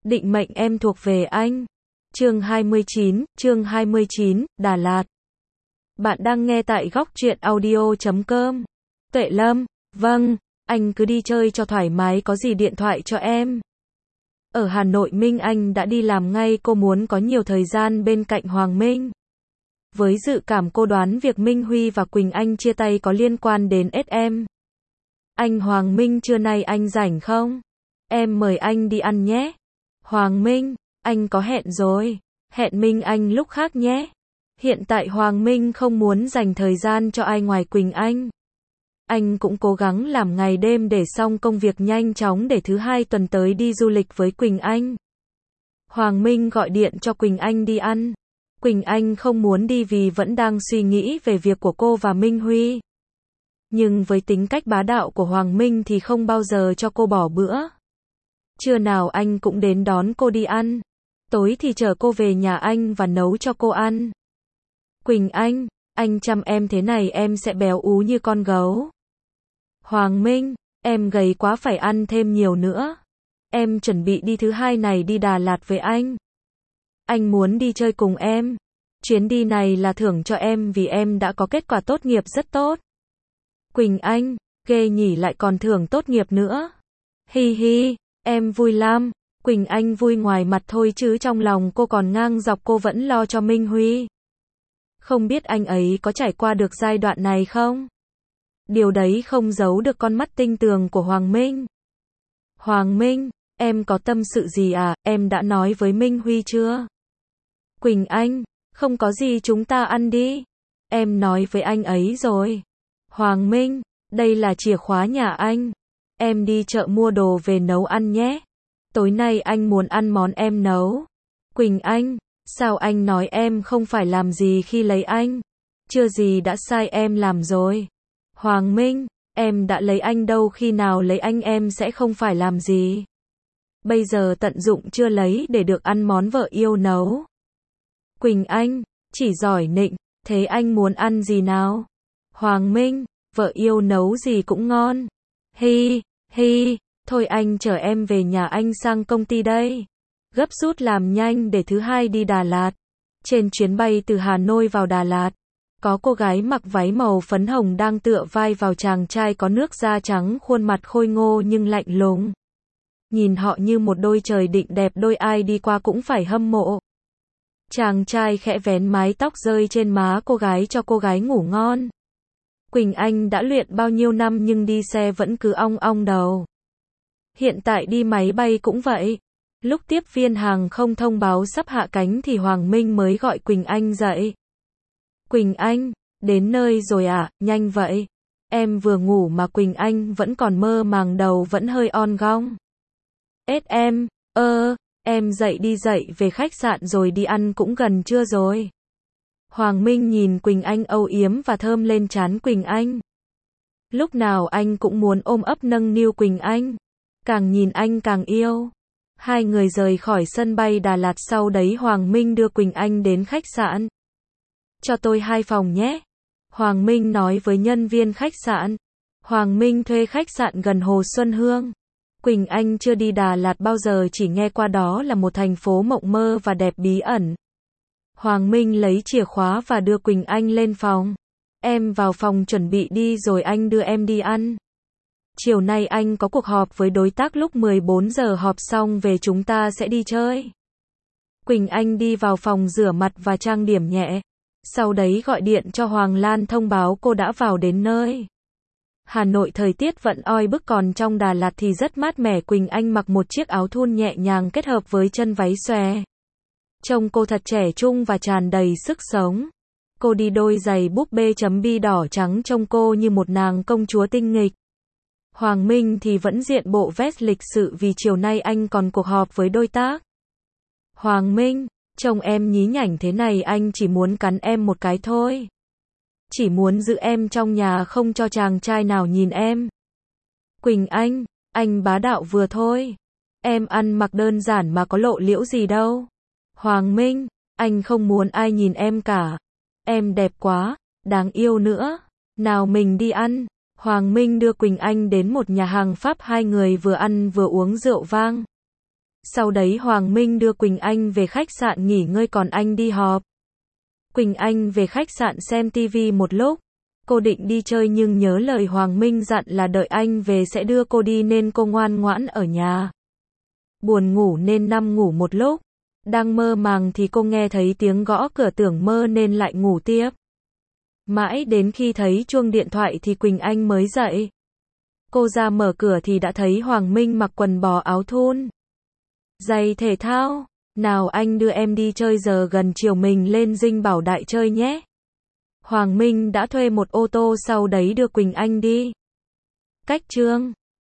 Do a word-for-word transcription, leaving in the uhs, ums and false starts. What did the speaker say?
Định mệnh em thuộc về anh. Chương hai mươi chín, chương hai mươi chín, Đà Lạt. Bạn đang nghe tại góc truyện audio chấm com. Tuệ Lâm, vâng, anh cứ đi chơi cho thoải mái, có gì điện thoại cho em. Ở Hà Nội Minh Anh đã đi làm ngay, cô muốn có nhiều thời gian bên cạnh Hoàng Minh. Với dự cảm cô đoán việc Minh Huy và Quỳnh Anh chia tay có liên quan đến ét em. Anh Hoàng Minh, trưa nay anh rảnh không? Em mời anh đi ăn nhé. Hoàng Minh, anh có hẹn rồi. Hẹn Minh Anh lúc khác nhé. Hiện tại Hoàng Minh không muốn dành thời gian cho ai ngoài Quỳnh Anh. Anh cũng cố gắng làm ngày đêm để xong công việc nhanh chóng để thứ hai tuần tới đi du lịch với Quỳnh Anh. Hoàng Minh gọi điện cho Quỳnh Anh đi ăn. Quỳnh Anh không muốn đi vì vẫn đang suy nghĩ về việc của cô và Minh Huy. Nhưng với tính cách bá đạo của Hoàng Minh thì không bao giờ cho cô bỏ bữa. Trưa nào anh cũng đến đón cô đi ăn. Tối thì chở cô về nhà anh và nấu cho cô ăn. Quỳnh Anh, anh chăm em thế này em sẽ béo ú như con gấu. Hoàng Minh, em gầy quá, phải ăn thêm nhiều nữa. Em chuẩn bị đi thứ hai này đi Đà Lạt với anh. Anh muốn đi chơi cùng em. Chuyến đi này là thưởng cho em vì em đã có kết quả tốt nghiệp rất tốt. Quỳnh Anh, ghê nhỉ, lại còn thưởng tốt nghiệp nữa. Hi hi, em vui lắm. Quỳnh Anh vui ngoài mặt thôi chứ trong lòng cô còn ngang dọc, cô vẫn lo cho Minh Huy. Không biết anh ấy có trải qua được giai đoạn này không? Điều đấy không giấu được con mắt tinh tường của Hoàng Minh. Hoàng Minh, em có tâm sự gì à, em đã nói với Minh Huy chưa? Quỳnh Anh, không có gì, chúng ta ăn đi. Em nói với anh ấy rồi. Hoàng Minh, đây là chìa khóa nhà anh. Em đi chợ mua đồ về nấu ăn nhé. Tối nay anh muốn ăn món em nấu. Quỳnh Anh, sao anh nói em không phải làm gì khi lấy anh? Chưa gì đã sai em làm rồi. Hoàng Minh, em đã lấy anh đâu, khi nào lấy anh em sẽ không phải làm gì. Bây giờ tận dụng chưa lấy để được ăn món vợ yêu nấu. Quỳnh Anh, chỉ giỏi nịnh, thế anh muốn ăn gì nào? Hoàng Minh, vợ yêu nấu gì cũng ngon. Hi, hi, thôi anh chở em về nhà anh sang công ty đây. Gấp rút làm nhanh để thứ hai đi Đà Lạt. Trên chuyến bay từ Hà Nội vào Đà Lạt, có cô gái mặc váy màu phấn hồng đang tựa vai vào chàng trai có nước da trắng, khuôn mặt khôi ngô nhưng lạnh lùng. Nhìn họ như một đôi trời định đẹp đôi, ai đi qua cũng phải hâm mộ. Chàng trai khẽ vén mái tóc rơi trên má cô gái cho cô gái ngủ ngon. Quỳnh Anh đã luyện bao nhiêu năm nhưng đi xe vẫn cứ ong ong đầu. Hiện tại đi máy bay cũng vậy. Lúc tiếp viên hàng không thông báo sắp hạ cánh thì Hoàng Minh mới gọi Quỳnh Anh dậy. Quỳnh Anh, đến nơi rồi à, nhanh vậy. Em vừa ngủ mà. Quỳnh Anh vẫn còn mơ màng, đầu vẫn hơi on gong. Ết em, ơ, em dậy đi, dậy về khách sạn rồi đi ăn, cũng gần trưa rồi. Hoàng Minh nhìn Quỳnh Anh âu yếm và thơm lên trán Quỳnh Anh. Lúc nào anh cũng muốn ôm ấp nâng niu Quỳnh Anh. Càng nhìn anh càng yêu. Hai người rời khỏi sân bay Đà Lạt, sau đấy Hoàng Minh đưa Quỳnh Anh đến khách sạn. Cho tôi hai phòng nhé. Hoàng Minh nói với nhân viên khách sạn. Hoàng Minh thuê khách sạn gần Hồ Xuân Hương. Quỳnh Anh chưa đi Đà Lạt bao giờ, chỉ nghe qua đó là một thành phố mộng mơ và đẹp bí ẩn. Hoàng Minh lấy chìa khóa và đưa Quỳnh Anh lên phòng. Em vào phòng chuẩn bị đi rồi anh đưa em đi ăn. Chiều nay anh có cuộc họp với đối tác, lúc mười bốn giờ họp xong về chúng ta sẽ đi chơi. Quỳnh Anh đi vào phòng rửa mặt và trang điểm nhẹ. Sau đấy gọi điện cho Hoàng Lan thông báo cô đã vào đến nơi. Hà Nội thời tiết vẫn oi bức, còn trong Đà Lạt thì rất mát mẻ. Quỳnh Anh mặc một chiếc áo thun nhẹ nhàng kết hợp với chân váy xòe. Trông cô thật trẻ trung và tràn đầy sức sống. Cô đi đôi giày búp bê chấm bi đỏ trắng, trông cô như một nàng công chúa tinh nghịch. Hoàng Minh thì vẫn diện bộ vest lịch sự vì chiều nay anh còn cuộc họp với đối tác. Hoàng Minh, trông em nhí nhảnh thế này anh chỉ muốn cắn em một cái thôi. Chỉ muốn giữ em trong nhà, không cho chàng trai nào nhìn em. Quỳnh Anh, anh bá đạo vừa thôi. Em ăn mặc đơn giản mà có lộ liễu gì đâu. Hoàng Minh, anh không muốn ai nhìn em cả. Em đẹp quá, đáng yêu nữa. Nào mình đi ăn. Hoàng Minh đưa Quỳnh Anh đến một nhà hàng Pháp, hai người vừa ăn vừa uống rượu vang. Sau đấy Hoàng Minh đưa Quỳnh Anh về khách sạn nghỉ ngơi còn anh đi họp. Quỳnh Anh về khách sạn xem tivi một lúc. Cô định đi chơi nhưng nhớ lời Hoàng Minh dặn là đợi anh về sẽ đưa cô đi nên cô ngoan ngoãn ở nhà. Buồn ngủ nên nằm ngủ một lúc. Đang mơ màng thì cô nghe thấy tiếng gõ cửa tưởng mơ nên lại ngủ tiếp. Mãi đến khi thấy chuông điện thoại thì Quỳnh Anh mới dậy. Cô ra mở cửa thì đã thấy Hoàng Minh mặc quần bò áo thun, giày thể thao. Nào anh đưa em đi chơi giờ gần chiều mình lên Dinh Bảo Đại chơi nhé. Hoàng Minh đã thuê một ô tô sau đấy đưa Quỳnh Anh đi. Cách Trương